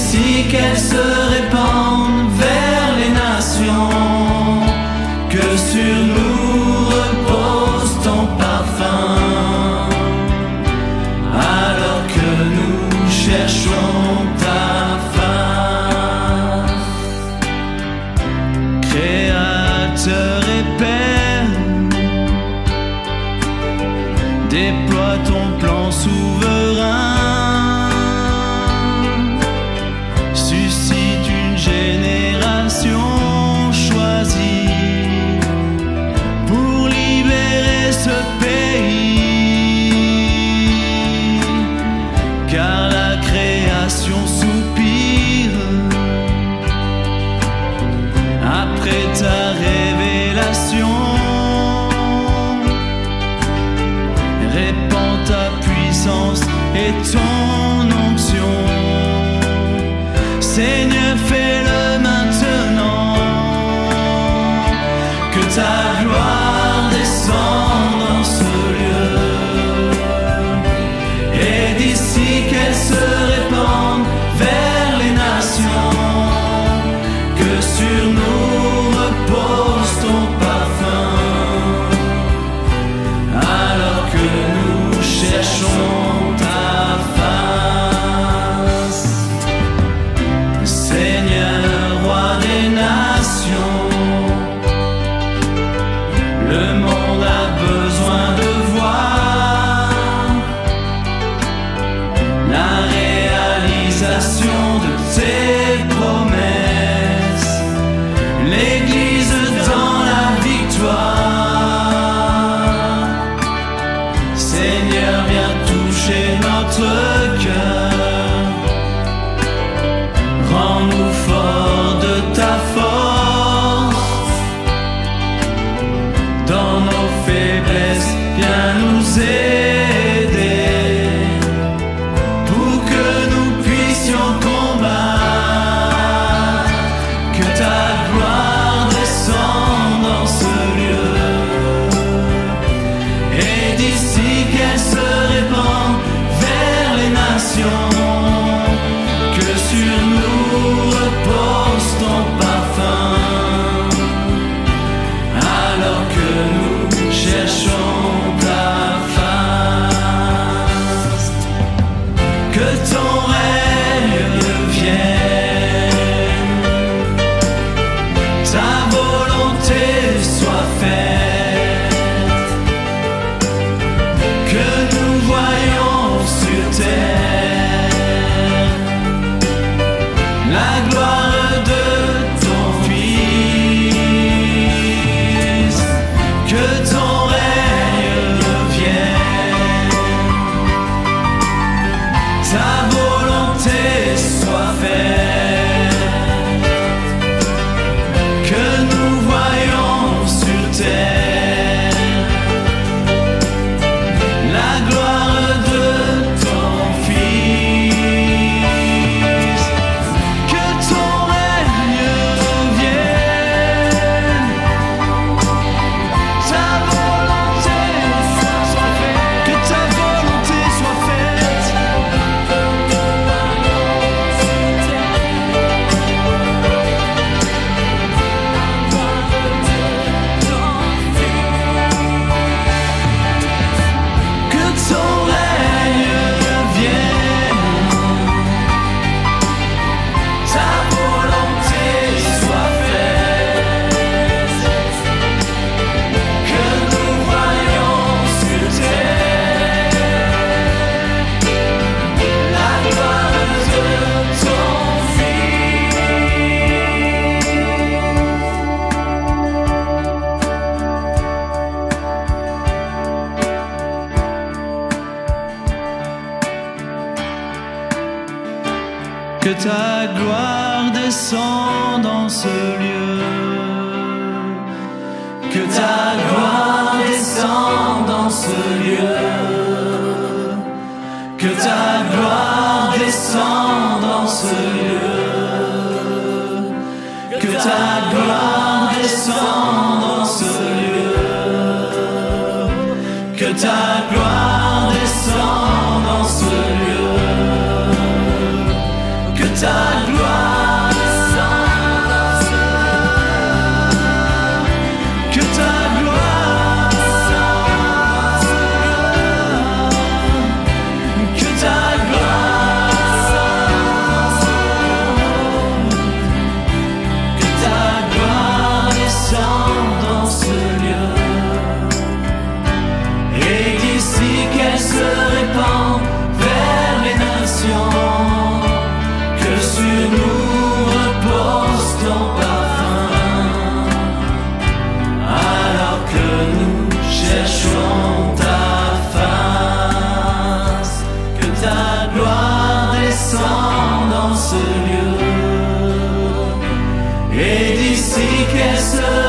d'ici qu'elle se répande vers les nations, que sur nous repose ton parfum, alors que nous cherchons ta face. Créateur et Père, déploie ton plan souverain. Suscite une génération choisie pour libérer ce pays, car la création soupire après ta révélation. Répands ta puissance et ton onction. Seigneur, fais-le maintenant, que ta gloire descende dans ce lieu, et d'ici qu'elle se répande vers les nations, que sur nous repose ton parfum, alors que nous cherchons ta face. Seigneur, roi des nations, le monde a besoin de voir la réalisation de tes promesses, l'Église dans la victoire. Seigneur, viens toucher notre cœur, rends-nous forts de ta force, dans nos faiblesses, viens nous aider, pour que nous puissions combattre, que ta gloire descende dans ce lieu, et d'ici qu'elle se répande vers les nations, que sur nous repose ton parfum, alors que nous cherchons ta face. Que ton règne vienne, ta volonté soit faite, que nous voyons sur terre la gloire de ton Fils. Que ton règne vienne, ta volonté soit faite, que nous voyons sur terre la gloire de ton Fils. Que ton règne vienne, ta volonté soit faite, que ta volonté soit faite, que ton règne vienne, ta volonté soit faite, que nous voyons sur terre la gloire de ton Fils. Que ta gloire descende dans ce lieu, que ta gloire descende dans ce lieu, que ta gloire descende dans ce lieu, que ta gloire descende dans ce lieu, que ta gloire descende dans ce lieu, que ta gloire descende dans ce lieu. Que ta gloire descende dans ce lieu. Que ta gloire descende dans ce lieu. Que ta gloire descende dans ce lieu. Et d'ici qu'elle se répand vers les nations, que sur nous repose ton parfum, alors que nous cherchons ta face. Que ta gloire descende dans ce lieu. Et d'ici qu'elle se